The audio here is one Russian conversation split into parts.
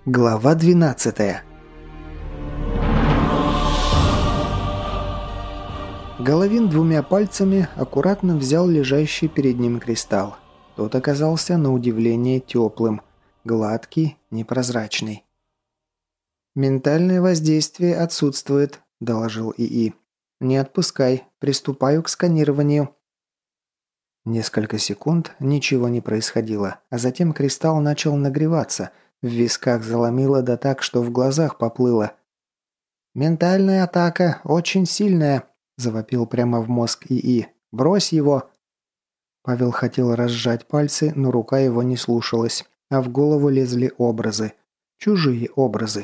Глава 12. Головин двумя пальцами аккуратно взял лежащий перед ним кристалл. Тот оказался на удивление теплым, гладкий, непрозрачный. «Ментальное воздействие отсутствует», – доложил ИИ. «Не отпускай, приступаю к сканированию». Несколько секунд ничего не происходило, а затем кристалл начал нагреваться, в висках заломило да так, что в глазах поплыло. «Ментальная атака очень сильная», – завопил прямо в мозг ИИ. «Брось его!» Павел хотел разжать пальцы, но рука его не слушалась, а в голову лезли образы. Чужие образы.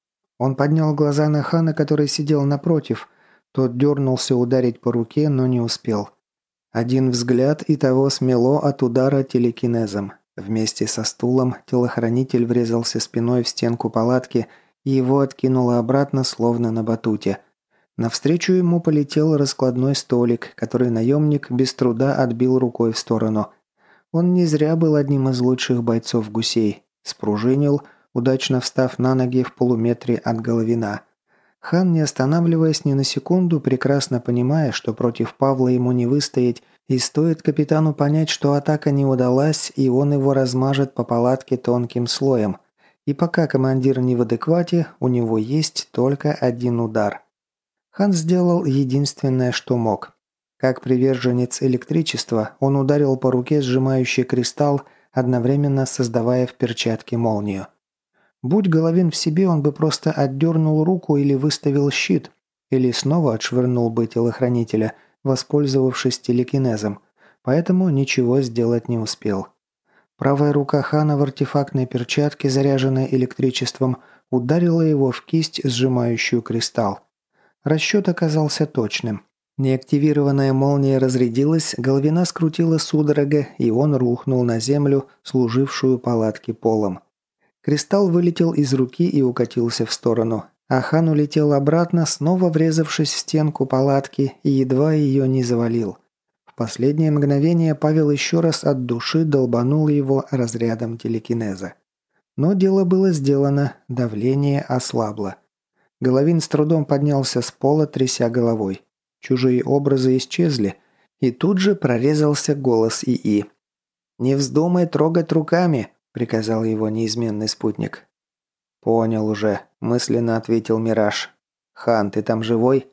Он поднял глаза на Хана, который сидел напротив. Тот дернулся ударить по руке, но не успел. Один взгляд и того смело от удара телекинезом. Вместе со стулом телохранитель врезался спиной в стенку палатки и его откинуло обратно, словно на батуте. Навстречу ему полетел раскладной столик, который наемник без труда отбил рукой в сторону. Он не зря был одним из лучших бойцов гусей. Спружинил, удачно встав на ноги в полуметре от Головина. Хан, не останавливаясь ни на секунду, прекрасно понимая, что против Павла ему не выстоять, и стоит капитану понять, что атака не удалась, и он его размажет по палатке тонким слоем. И пока командир не в адеквате, у него есть только один удар. Хан сделал единственное, что мог. Как приверженец электричества, он ударил по руке сжимающий кристалл, одновременно создавая в перчатке молнию. Будь Головин в себе, он бы просто отдернул руку или выставил щит, или снова отшвырнул бы телохранителя, воспользовавшись телекинезом, поэтому ничего сделать не успел. Правая рука Хана в артефактной перчатке, заряженной электричеством, ударила его в кисть, сжимающую кристалл. Расчет оказался точным. Неактивированная молния разрядилась, Головина скрутила судорога, и он рухнул на землю, служившую палатке полом. Кристалл вылетел из руки и укатился в сторону, а Хан улетел обратно, снова врезавшись в стенку палатки и едва ее не завалил. В последнее мгновение Павел еще раз от души долбанул его разрядом телекинеза. Но дело было сделано, давление ослабло. Головин с трудом поднялся с пола, тряся головой. Чужие образы исчезли, и тут же прорезался голос ИИ. «Не вздумай трогать руками!» – приказал его неизменный спутник. «Понял уже», – мысленно ответил Мираж. «Хан, ты там живой?»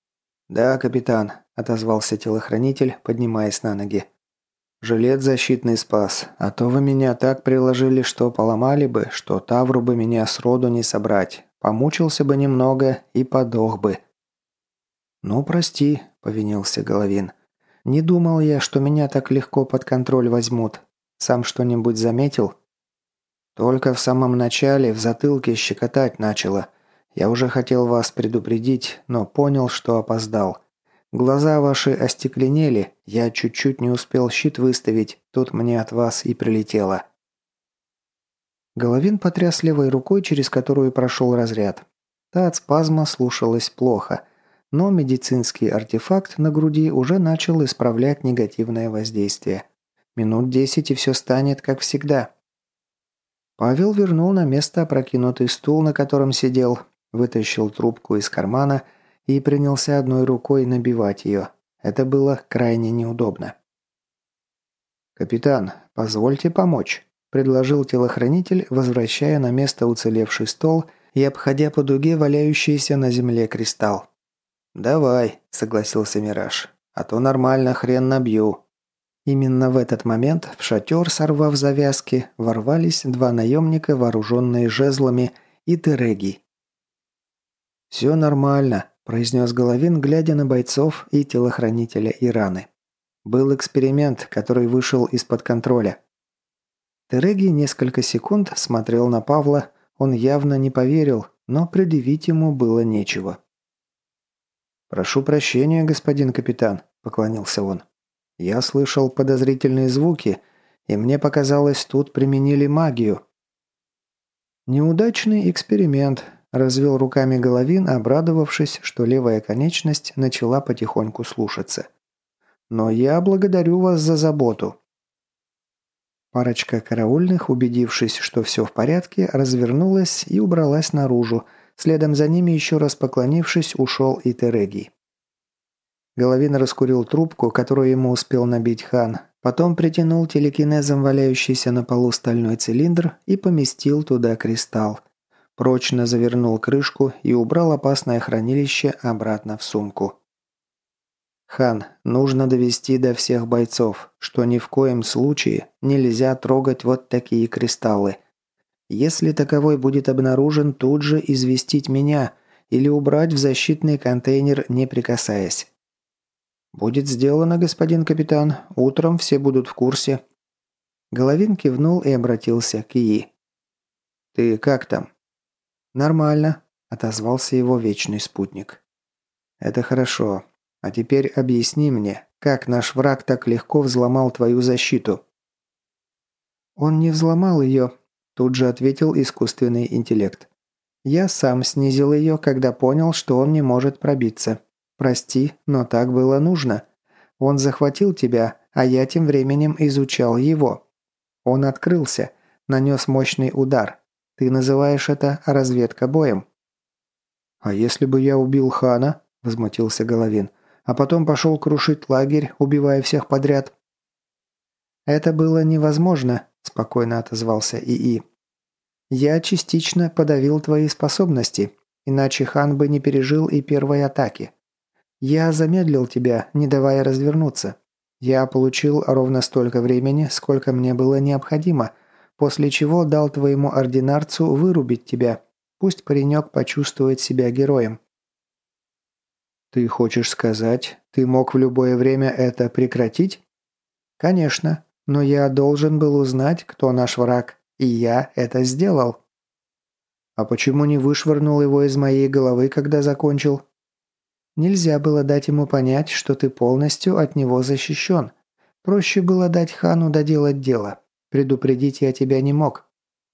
«Да, капитан», – отозвался телохранитель, поднимаясь на ноги. «Жилет защитный спас, а то вы меня так приложили, что поломали бы, что тавру бы меня сроду не собрать. Помучился бы немного и подох бы». «Ну, прости», – повинился Головин. «Не думал я, что меня так легко под контроль возьмут. Сам что-нибудь заметил?» «Только в самом начале в затылке щекотать начало. Я уже хотел вас предупредить, но понял, что опоздал. Глаза ваши остекленели, я чуть-чуть не успел щит выставить, тут мне от вас и прилетело». Головин потряс левой рукой, через которую прошел разряд. Та от спазма слушалась плохо, но медицинский артефакт на груди уже начал исправлять негативное воздействие. Минут 10 и все станет как всегда. Павел вернул на место опрокинутый стул, на котором сидел, вытащил трубку из кармана и принялся одной рукой набивать ее. Это было крайне неудобно. «Капитан, позвольте помочь», – предложил телохранитель, возвращая на место уцелевший стол и обходя по дуге валяющийся на земле кристалл. «Давай», – согласился Мираж, – «а то нормально хрен набью». Именно в этот момент в шатер, сорвав завязки, ворвались два наемника, вооруженные жезлами, и Тереги. «Все нормально», – произнес Головин, глядя на бойцов и телохранителя Ираны. «Был эксперимент, который вышел из-под контроля». Тереги несколько секунд смотрел на Павла, он явно не поверил, но предъявить ему было нечего. «Прошу прощения, господин капитан», – поклонился он. «Я слышал подозрительные звуки, и мне показалось, тут применили магию». «Неудачный эксперимент», – развел руками Головин, обрадовавшись, что левая конечность начала потихоньку слушаться. «Но я благодарю вас за заботу». Парочка караульных, убедившись, что все в порядке, развернулась и убралась наружу. Следом за ними, еще раз поклонившись, ушел и Терегий. Головин раскурил трубку, которую ему успел набить хан, потом притянул телекинезом валяющийся на полу стальной цилиндр и поместил туда кристалл. Прочно завернул крышку и убрал опасное хранилище обратно в сумку. «Хан, нужно довести до всех бойцов, что ни в коем случае нельзя трогать вот такие кристаллы. Если таковой будет обнаружен, тут же известить меня или убрать в защитный контейнер, не прикасаясь». «Будет сделано, господин капитан. Утром все будут в курсе». Головин кивнул и обратился к Ии. «Ты как там?» «Нормально», – отозвался его вечный спутник. «Это хорошо. А теперь объясни мне, как наш враг так легко взломал твою защиту?» «Он не взломал ее», – тут же ответил искусственный интеллект. «Я сам снизил ее, когда понял, что он не может пробиться. Прости, но так было нужно. Он захватил тебя, а я тем временем изучал его. Он открылся, нанес мощный удар. Ты называешь это разведка боем?» «А если бы я убил хана?» – возмутился Головин. «А потом пошел крушить лагерь, убивая всех подряд?» «Это было невозможно», – спокойно отозвался ИИ. «Я частично подавил твои способности, иначе хан бы не пережил и первой атаки. Я замедлил тебя, не давая развернуться. Я получил ровно столько времени, сколько мне было необходимо, после чего дал твоему ординарцу вырубить тебя. Пусть паренек почувствует себя героем». «Ты хочешь сказать, ты мог в любое время это прекратить?» «Конечно, но я должен был узнать, кто наш враг, и я это сделал». «А почему не вышвырнул его из моей головы, когда закончил?» «Нельзя было дать ему понять, что ты полностью от него защищен. Проще было дать хану доделать дело. Предупредить я тебя не мог».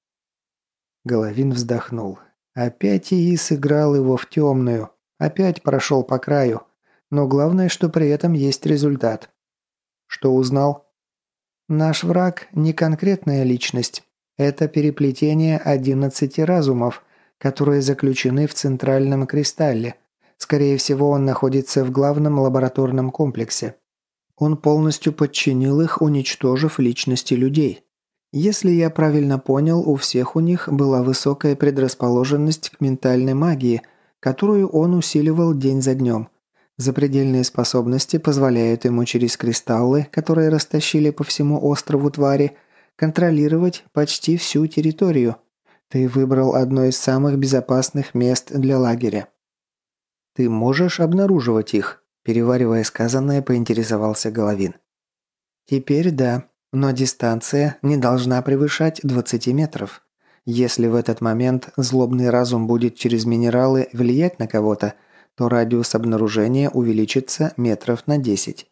Головин вздохнул. Опять ИИ сыграл его в темную. Опять прошел по краю. Но главное, что при этом есть результат. Что узнал? Наш враг не конкретная личность. Это переплетение 11 разумов, которые заключены в центральном кристалле. Скорее всего, он находится в главном лабораторном комплексе. Он полностью подчинил их, уничтожив личности людей. Если я правильно понял, у всех у них была высокая предрасположенность к ментальной магии, которую он усиливал день за днем. Запредельные способности позволяют ему через кристаллы, которые растащили по всему острову твари, контролировать почти всю территорию. Ты выбрал одно из самых безопасных мест для лагеря. «Ты можешь обнаруживать их?» – переваривая сказанное, поинтересовался Головин. «Теперь да, но дистанция не должна превышать 20 метров. Если в этот момент злобный разум будет через минералы влиять на кого-то, то радиус обнаружения увеличится метров на 10.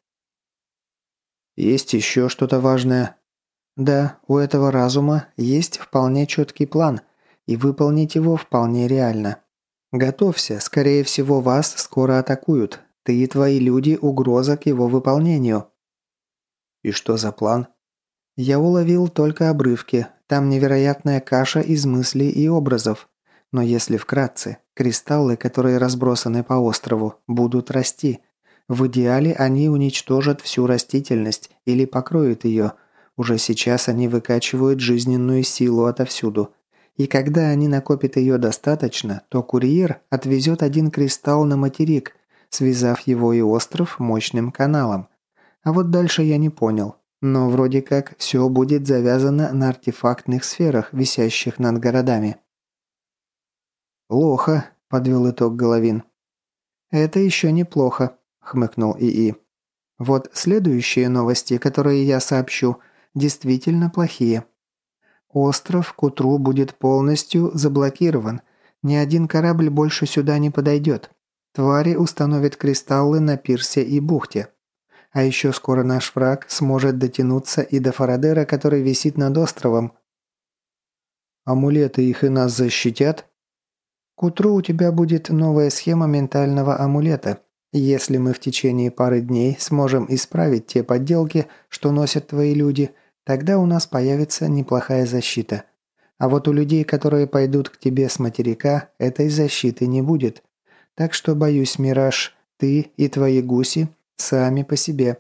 «Есть еще что-то важное?» «Да, у этого разума есть вполне четкий план, и выполнить его вполне реально. Готовься, скорее всего, вас скоро атакуют. Ты и твои люди – угроза к его выполнению». «И что за план?» «Я уловил только обрывки. Там невероятная каша из мыслей и образов. Но если вкратце, кристаллы, которые разбросаны по острову, будут расти. В идеале они уничтожат всю растительность или покроют ее. Уже сейчас они выкачивают жизненную силу отовсюду. И когда они накопят ее достаточно, то курьер отвезет один кристалл на материк, связав его и остров мощным каналом. А вот дальше я не понял. Но вроде как все будет завязано на артефактных сферах, висящих над городами». «Плохо», – подвел итог Головин. «Это еще неплохо», – хмыкнул ИИ. «Вот следующие новости, которые я сообщу, действительно плохие. Остров к утру будет полностью заблокирован. Ни один корабль больше сюда не подойдет. Твари установят кристаллы на пирсе и бухте. А еще скоро наш враг сможет дотянуться и до Фарадера, который висит над островом». «Амулеты их и нас защитят?» «К утру у тебя будет новая схема ментального амулета. Если мы в течение пары дней сможем исправить те подделки, что носят твои люди, Тогда у нас появится неплохая защита. А вот у людей, которые пойдут к тебе с материка, этой защиты не будет. Так что, боюсь, Мираж, ты и твои гуси сами по себе».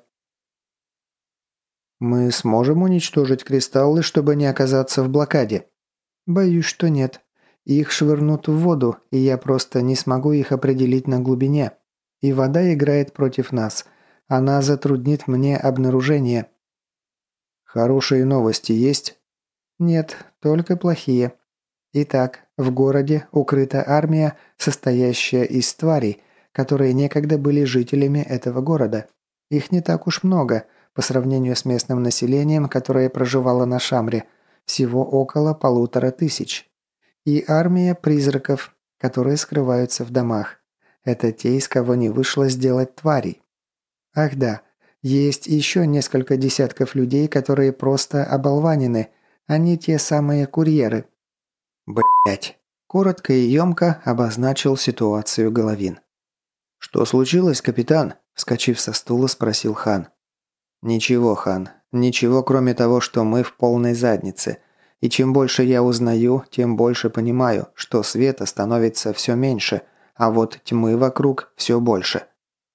«Мы сможем уничтожить кристаллы, чтобы не оказаться в блокаде?» «Боюсь, что нет. Их швырнут в воду, и я просто не смогу их определить на глубине. И вода играет против нас. Она затруднит мне обнаружение». «Хорошие новости есть?» «Нет, только плохие. Итак, в городе укрыта армия, состоящая из тварей, которые некогда были жителями этого города. Их не так уж много, по сравнению с местным населением, которое проживало на Шамре, всего около 1500. И армия призраков, которые скрываются в домах. Это те, из кого не вышло сделать тварей. Ах да, есть еще несколько десятков людей, которые просто оболванены. Они те самые курьеры. Блять. Коротко и емко обозначил ситуацию Головин. «Что случилось, капитан?» – вскочив со стула, спросил хан. «Ничего, хан. Ничего, кроме того, что мы в полной заднице. И чем больше я узнаю, тем больше понимаю, что света становится все меньше, а вот тьмы вокруг все больше».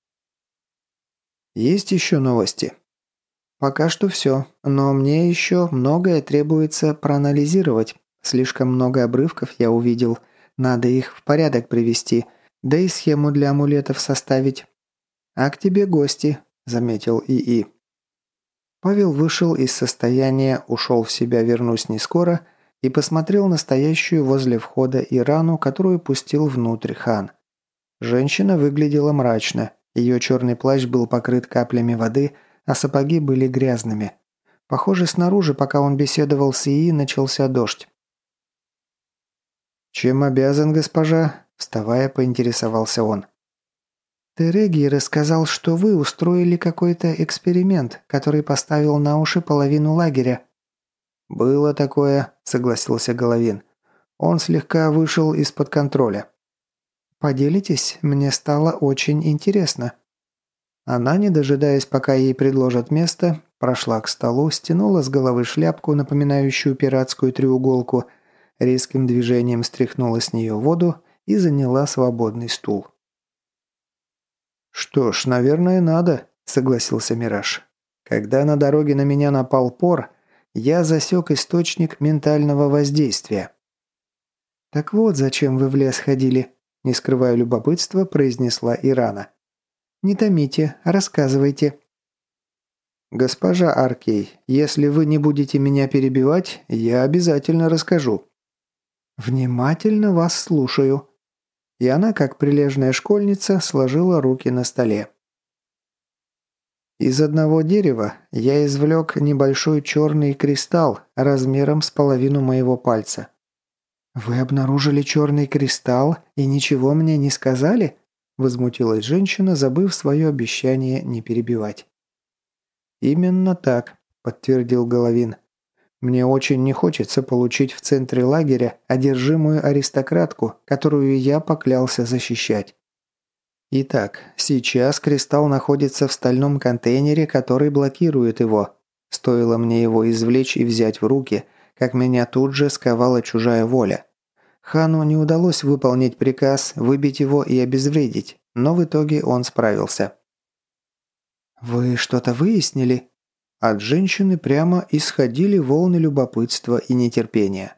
«Есть еще новости?» «Пока что все, но мне еще многое требуется проанализировать. Слишком много обрывков я увидел. Надо их в порядок привести, да и схему для амулетов составить. А к тебе гости», – заметил ИИ. Павел вышел из состояния «ушел в себя, вернусь не скоро» и посмотрел на стоящую возле входа Ирану, которую пустил внутрь хан. Женщина выглядела мрачно. Ее черный плащ был покрыт каплями воды, а сапоги были грязными. Похоже, снаружи, пока он беседовал с ИИ, начался дождь. «Чем обязан, госпожа?» – вставая, поинтересовался он. «Тереги рассказал, что вы устроили какой-то эксперимент, который поставил на уши половину лагеря». «Было такое», – согласился Головин. «Он слегка вышел из-под контроля». «Поделитесь? Мне стало очень интересно». Она, не дожидаясь, пока ей предложат место, прошла к столу, стянула с головы шляпку, напоминающую пиратскую треуголку, резким движением стряхнула с нее воду и заняла свободный стул. «Что ж, наверное, надо», – согласился Мираж. «Когда на дороге на меня напал пор, я засек источник ментального воздействия». «Так вот, зачем вы в лес ходили?» – не скрывая любопытства, произнесла Ирана. «Не томите, рассказывайте». «Госпожа Аркей, если вы не будете меня перебивать, я обязательно расскажу». «Внимательно вас слушаю». И она, как прилежная школьница, сложила руки на столе. Из одного дерева я извлек небольшой черный кристалл размером с половину моего пальца. «Вы обнаружили черный кристалл и ничего мне не сказали?» – возмутилась женщина, забыв свое обещание не перебивать. «Именно так», – подтвердил Головин. «Мне очень не хочется получить в центре лагеря одержимую аристократку, которую я поклялся защищать. Итак, сейчас кристалл находится в стальном контейнере, который блокирует его. Стоило мне его извлечь и взять в руки, как меня тут же сковала чужая воля. Хану не удалось выполнить приказ, выбить его и обезвредить, но в итоге он справился». «Вы что-то выяснили?» От женщины прямо исходили волны любопытства и нетерпения.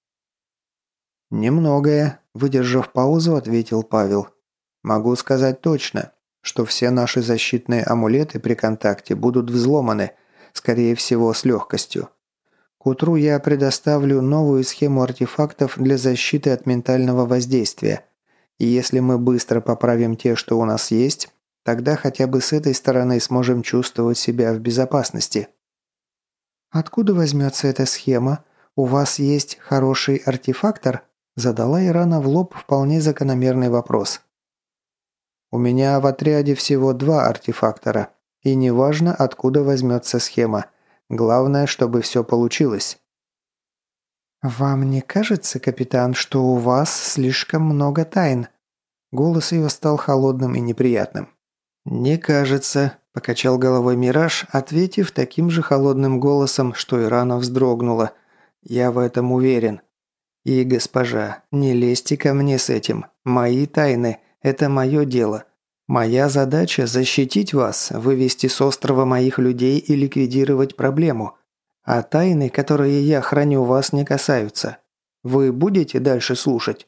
«Немногое», – выдержав паузу, ответил Павел. «Могу сказать точно, что все наши защитные амулеты при контакте будут взломаны, скорее всего, с легкостью. К утру я предоставлю новую схему артефактов для защиты от ментального воздействия. И если мы быстро поправим те, что у нас есть, тогда хотя бы с этой стороны сможем чувствовать себя в безопасности». «Откуда возьмется эта схема? У вас есть хороший артефактор?» Задала Ирана в лоб вполне закономерный вопрос. «У меня в отряде всего 2 артефактора, и неважно, откуда возьмется схема. Главное, чтобы все получилось». «Вам не кажется, капитан, что у вас слишком много тайн?» Голос ее стал холодным и неприятным. «Не кажется», – покачал головой Мираж, ответив таким же холодным голосом, что и рано вздрогнула. «Я в этом уверен. И, госпожа, не лезьте ко мне с этим. Мои тайны – это мое дело. Моя задача – защитить вас, вывести с острова моих людей и ликвидировать проблему. А тайны, которые я храню, вас не касаются. Вы будете дальше слушать?»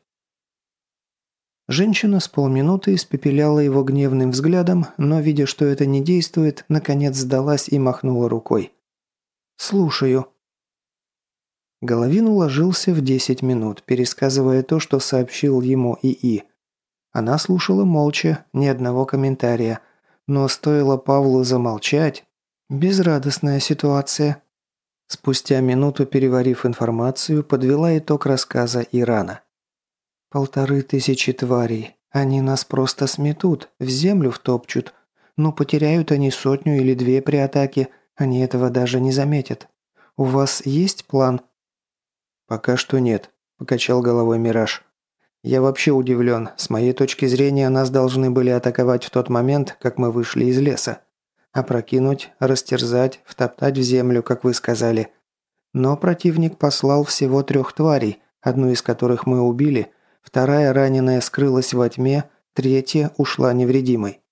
Женщина с полминуты испепеляла его гневным взглядом, но, видя, что это не действует, наконец сдалась и махнула рукой. «Слушаю». Головин уложился в 10 минут, пересказывая то, что сообщил ему ИИ. Она слушала молча, ни одного комментария. Но стоило Павлу замолчать... Безрадостная ситуация. Спустя минуту, переварив информацию, подвела итог рассказа Ирана. 1500 тварей. Они нас просто сметут, в землю втопчут. Но потеряют они 100 или 2 при атаке, они этого даже не заметят. У вас есть план?» «Пока что нет», – покачал головой Мираж. «Я вообще удивлен. С моей точки зрения, нас должны были атаковать в тот момент, как мы вышли из леса. Опрокинуть, растерзать, втоптать в землю, как вы сказали. Но противник послал всего 3 тварей, одну из которых мы убили, вторая раненая скрылась во тьме, третья ушла невредимой».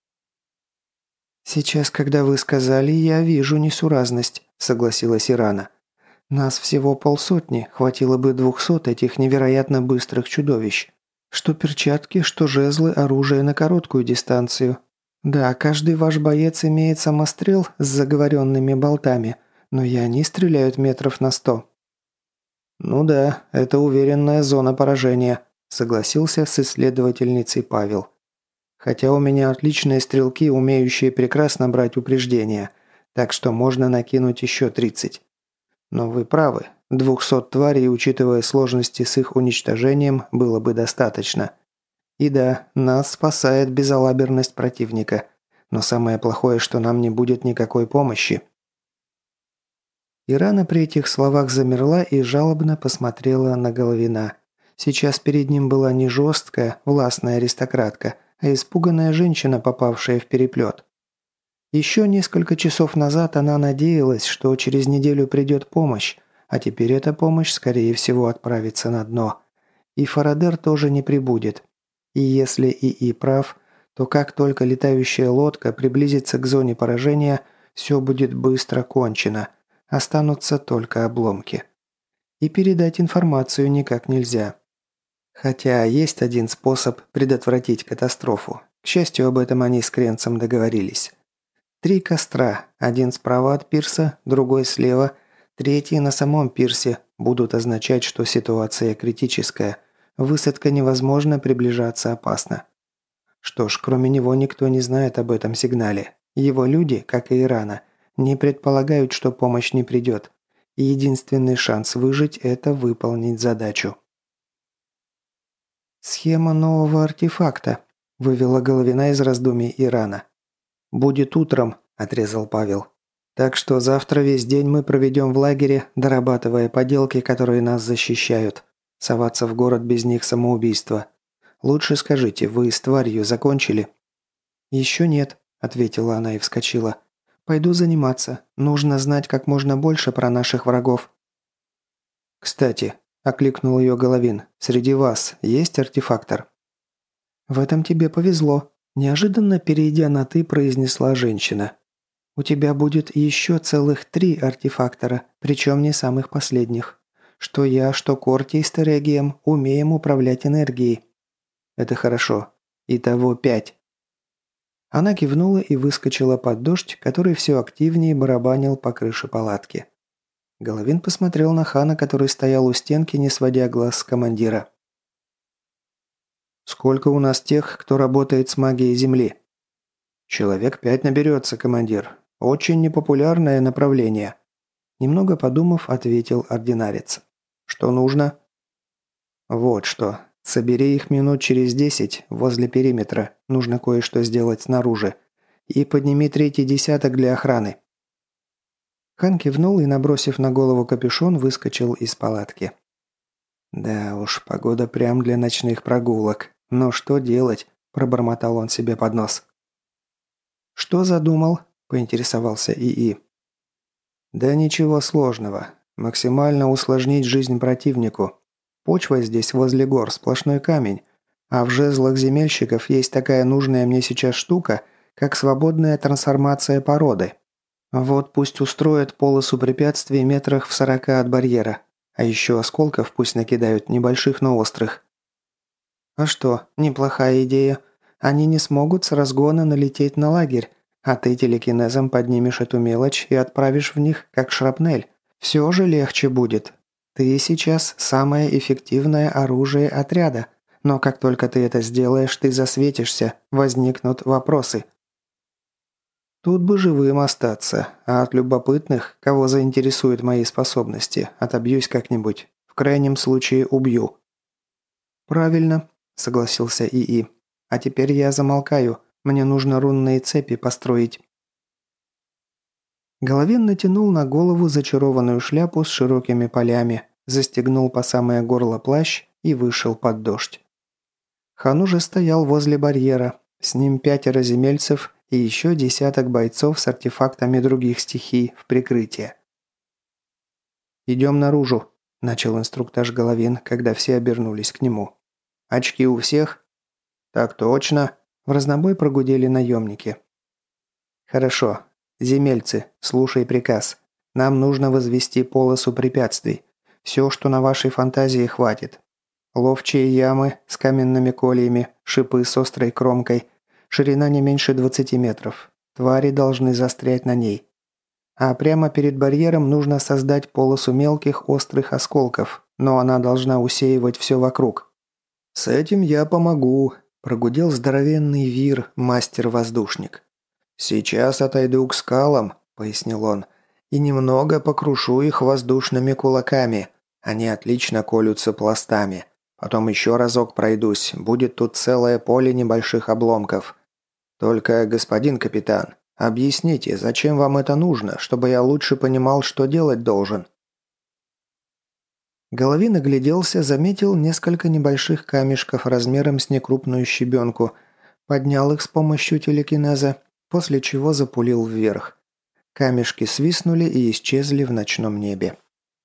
«Сейчас, когда вы сказали, я вижу несуразность», – согласилась Ирана. «Нас всего 500, хватило бы 200 этих невероятно быстрых чудовищ. Что перчатки, что жезлы, оружие на короткую дистанцию. Да, каждый ваш боец имеет самострел с заговоренными болтами, но и они стреляют метров на 100. «Ну да, это уверенная зона поражения», – согласился с исследовательницей Павел. «Хотя у меня отличные стрелки, умеющие прекрасно брать упреждения, так что можно накинуть еще 30. Но вы правы, 200 тварей, учитывая сложности с их уничтожением, было бы достаточно. И да, нас спасает безалаберность противника. Но самое плохое, что нам не будет никакой помощи». Ирана при этих словах замерла и жалобно посмотрела на Головина. Сейчас перед ним была не жесткая, властная аристократка, а испуганная женщина, попавшая в переплет. Еще несколько часов назад она надеялась, что через неделю придет помощь, а теперь эта помощь, скорее всего, отправится на дно. И Фарадер тоже не прибудет. И если ИИ прав, то как только летающая лодка приблизится к зоне поражения, все будет быстро кончено. Останутся только обломки. И передать информацию никак нельзя. Хотя есть один способ предотвратить катастрофу. К счастью, об этом они с Кренцем договорились. 3 костра, один справа от пирса, другой слева, третий на самом пирсе, будут означать, что ситуация критическая. Высадка невозможна, приближаться опасно. Что ж, кроме него никто не знает об этом сигнале. Его люди, как и Ирана, не предполагают, что помощь не придет. И единственный шанс выжить – это выполнить задачу. «Схема нового артефакта», – вывела Головина из раздумий Ирана. «Будет утром», – отрезал Павел. «Так что завтра весь день мы проведем в лагере, дорабатывая поделки, которые нас защищают. Соваться в город без них – самоубийство. Лучше скажите, вы с тварью закончили?» «Еще нет», – ответила она и вскочила. «Пойду заниматься. Нужно знать как можно больше про наших врагов». «Кстати», – окликнул ее Головин, – «среди вас есть артефактор?» «В этом тебе повезло», – неожиданно перейдя на «ты», произнесла женщина. «У тебя будет еще целых 3 артефактора, причем не самых последних. Что я, что Корти с Терегием умеем управлять энергией». «Это хорошо. Итого 5». Она кивнула и выскочила под дождь, который все активнее барабанил по крыше палатки. Головин посмотрел на Хана, который стоял у стенки, не сводя глаз с командира. «Сколько у нас тех, кто работает с магией Земли?» «Человек 5 наберется, командир. Очень непопулярное направление». Немного подумав, ответил ординарец. «Что нужно?» «Вот что. Собери их минут через 10 возле периметра. Нужно кое-что сделать снаружи. И подними 3-й десяток для охраны». Хан кивнул и, набросив на голову капюшон, выскочил из палатки. «Да уж, погода прям для ночных прогулок. Но что делать?» – пробормотал он себе под нос. «Что задумал?» – поинтересовался ИИ. «Да ничего сложного. Максимально усложнить жизнь противнику. Почва здесь возле гор, сплошной камень. А в жезлах земельщиков есть такая нужная мне сейчас штука, как свободная трансформация породы. Вот пусть устроят полосу препятствий метрах в 40 от барьера. А еще осколков пусть накидают, небольших, но острых». «А что, неплохая идея. Они не смогут с разгона налететь на лагерь, а ты телекинезом поднимешь эту мелочь и отправишь в них, как шрапнель. Все же легче будет. Ты сейчас самое эффективное оружие отряда, но как только ты это сделаешь, ты засветишься, возникнут вопросы». «Тут бы живым остаться, а от любопытных, кого заинтересуют мои способности, отобьюсь как-нибудь. В крайнем случае убью». «Правильно», – согласился ИИ. «А теперь я замолкаю. Мне нужно рунные цепи построить». Головин натянул на голову зачарованную шляпу с широкими полями, застегнул по самое горло плащ и вышел под дождь. Хан уже стоял возле барьера. С ним 5 земельцев и еще десяток бойцов с артефактами других стихий в прикрытие. «Идем наружу», – начал инструктаж Головин, когда все обернулись к нему. «Очки у всех?» «Так точно», – в разнобой прогудели наемники. «Хорошо. Земельцы, слушай приказ. Нам нужно возвести полосу препятствий. Все, что на вашей фантазии, хватит. Ловчие ямы с каменными кольями, шипы с острой кромкой, ширина не меньше 20 метров. Твари должны застрять на ней. А прямо перед барьером нужно создать полосу мелких острых осколков, но она должна усеивать все вокруг». «С этим я помогу», – прогудел здоровенный Вир, мастер-воздушник. «Сейчас отойду к скалам», – пояснил он, – «и немного покрушу их воздушными кулаками. Они отлично колются пластами. Потом еще разок пройдусь, будет тут целое поле небольших обломков. Только, господин капитан, объясните, зачем вам это нужно, чтобы я лучше понимал, что делать должен?» Головин огляделся, заметил несколько небольших камешков размером с некрупную щебенку, поднял их с помощью телекинеза, после чего запулил вверх. Камешки свистнули и исчезли в ночном небе.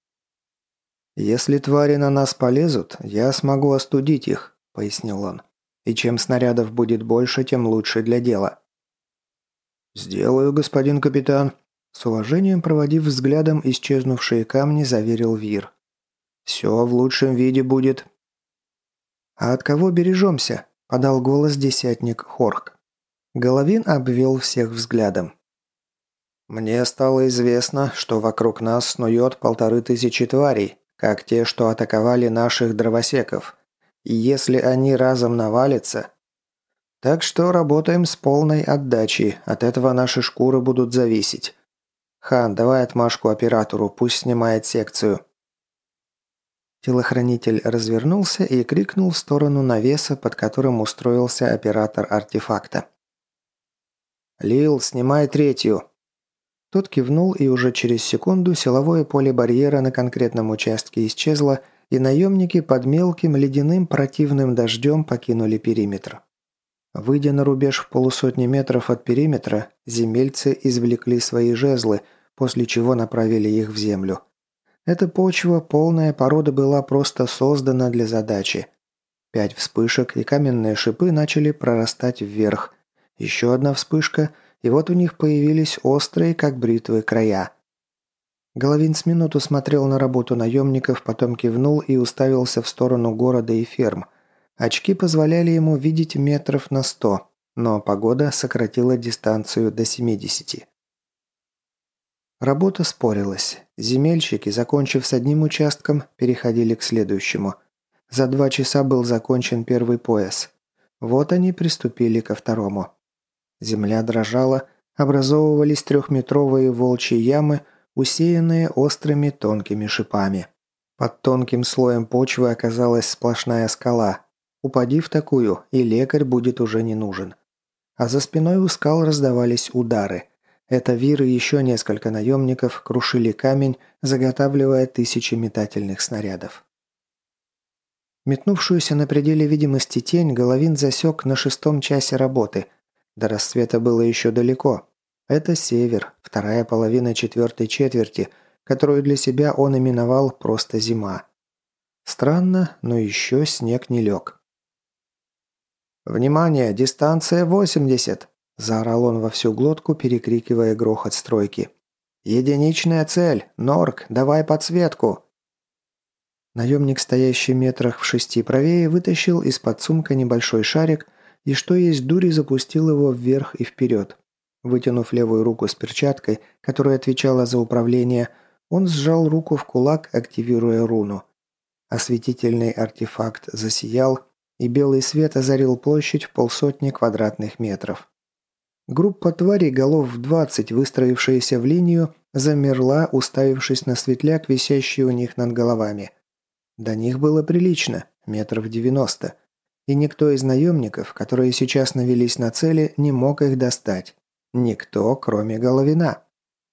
«Если твари на нас полезут, я смогу остудить их», – пояснил он. «И чем снарядов будет больше, тем лучше для дела». «Сделаю, господин капитан», – с уважением проводив взглядом исчезнувшие камни, заверил Вир. «Все в лучшем виде будет». «А от кого бережемся?» – подал голос десятник Хорк. Головин обвел всех взглядом. «Мне стало известно, что вокруг нас снует 1500 тварей, как те, что атаковали наших дровосеков. И если они разом навалятся... Так что работаем с полной отдачей, от этого наши шкуры будут зависеть. Хан, давай отмашку оператору, пусть снимает секцию». Телохранитель развернулся и крикнул в сторону навеса, под которым устроился оператор артефакта. «Лил, снимай 3-ю». Тот кивнул, и уже через секунду силовое поле барьера на конкретном участке исчезло, и наемники под мелким ледяным противным дождем покинули периметр. Выйдя на рубеж в 150 метров от периметра, земельцы извлекли свои жезлы, после чего направили их в землю. Эта почва, полная порода, была просто создана для задачи. 5 вспышек, и каменные шипы начали прорастать вверх. Еще одна вспышка, и вот у них появились острые, как бритвы, края. Головин с минуту смотрел на работу наемников, потом кивнул и уставился в сторону города и ферм. Очки позволяли ему видеть метров на 100, но погода сократила дистанцию до 70. Работа спорилась. Земельщики, закончив с одним участком, переходили к следующему. За 2 часа был закончен первый пояс. Вот они приступили ко второму. Земля дрожала, образовывались 3-метровые волчьи ямы, усеянные острыми тонкими шипами. Под тонким слоем почвы оказалась сплошная скала. Упади в такую, и лекарь будет уже не нужен. А за спиной у скал раздавались удары. Это Вир и еще несколько наемников крушили камень, заготавливая 1000 метательных снарядов. Метнувшуюся на пределе видимости тень Головин засек на 6-м часе работы. До рассвета было еще далеко. Это север, вторая половина четвертой четверти, которую для себя он именовал просто зима. Странно, но еще снег не лег. «Внимание! Дистанция 80!» – заорал он во всю глотку, перекрикивая грохот стройки. «Единичная цель! Норк, давай подсветку!» Наемник, стоящий метрах в 6 правее, вытащил из-под сумка небольшой шарик и, что есть дури, запустил его вверх и вперед. Вытянув левую руку с перчаткой, которая отвечала за управление, он сжал руку в кулак, активируя руну. Осветительный артефакт засиял, и белый свет озарил площадь в 150 квадратных метров. Группа тварей голов в 20, выстроившаяся в линию, замерла, уставившись на светляк, висящий у них над головами. До них было прилично, метров 90, и никто из наемников, которые сейчас навелись на цели, не мог их достать. Никто, кроме Головина.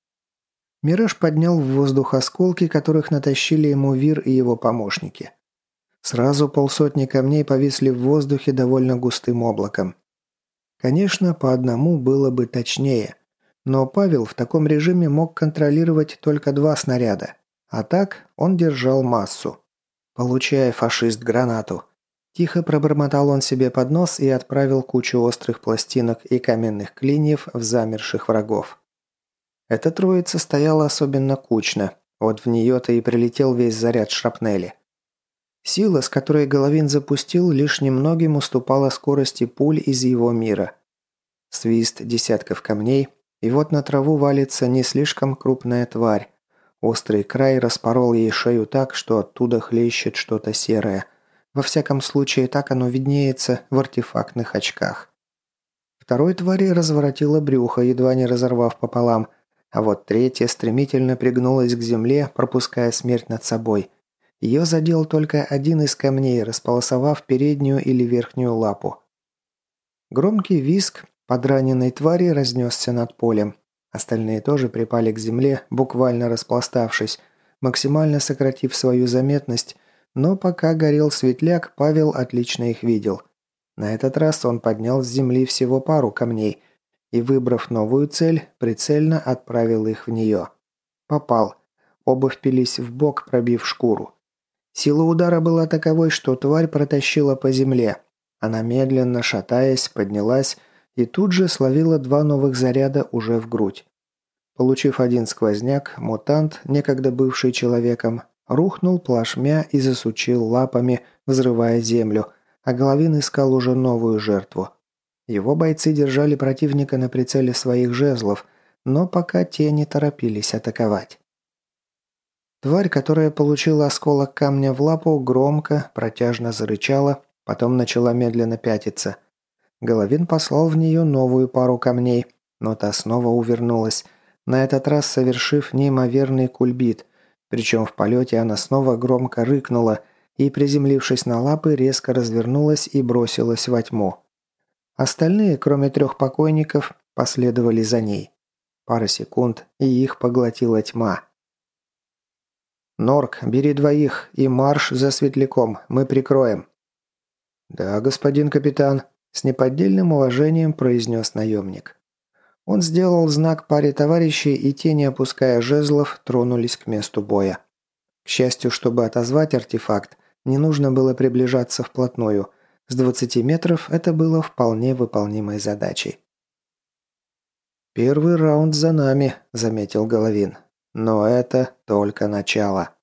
Мираж поднял в воздух осколки, которых натащили ему Вир и его помощники. Сразу 150 камней повисли в воздухе довольно густым облаком. Конечно, по одному было бы точнее, но Павел в таком режиме мог контролировать только 2 снаряда, а так он держал массу. «Получай, фашист, гранату!» Тихо пробормотал он себе под нос и отправил кучу острых пластинок и каменных клиньев в замерших врагов. Эта троица стояла особенно кучно, вот в нее-то и прилетел весь заряд шрапнели. Сила, с которой Головин запустил, лишь немногим уступала скорости пуль из его мира. Свист десятков камней, и вот на траву валится не слишком крупная тварь. Острый край распорол ей шею так, что оттуда хлещет что-то серое. Во всяком случае, так оно виднеется в артефактных очках. Второй твари разворотило брюхо, едва не разорвав пополам, а вот третья стремительно пригнулась к земле, пропуская смерть над собой. Ее задел только один из камней, располосовав переднюю или верхнюю лапу. Громкий визг подраненной твари разнесся над полем. Остальные тоже припали к земле, буквально распластавшись, максимально сократив свою заметность, но пока горел светляк, Павел отлично их видел. На этот раз он поднял с земли всего пару камней и, выбрав новую цель, прицельно отправил их в нее. Попал. Оба впились в бок, пробив шкуру. Сила удара была таковой, что тварь протащила по земле. Она медленно, шатаясь, поднялась и тут же словила 2 новых заряда уже в грудь. Получив один сквозняк, мутант, некогда бывший человеком, рухнул плашмя и засучил лапами, взрывая землю, а Головин искал уже новую жертву. Его бойцы держали противника на прицеле своих жезлов, но пока те не торопились атаковать. Тварь, которая получила осколок камня в лапу, громко, протяжно зарычала, потом начала медленно пятиться. Головин послал в нее новую пару камней, но та снова увернулась, на этот раз совершив неимоверный кульбит, причем в полете она снова громко рыкнула и, приземлившись на лапы, резко развернулась и бросилась во тьму. Остальные, кроме 3 покойников, последовали за ней. Пара секунд, и их поглотила тьма. «Норк, бери 2 и марш за светляком, мы прикроем». «Да, господин капитан», – с неподдельным уважением произнес наемник. Он сделал знак паре товарищей, и те, не опуская жезлов, тронулись к месту боя. К счастью, чтобы отозвать артефакт, не нужно было приближаться вплотную. С 20 метров это было вполне выполнимой задачей. «Первый раунд за нами», – заметил Головин. «Но это только начало».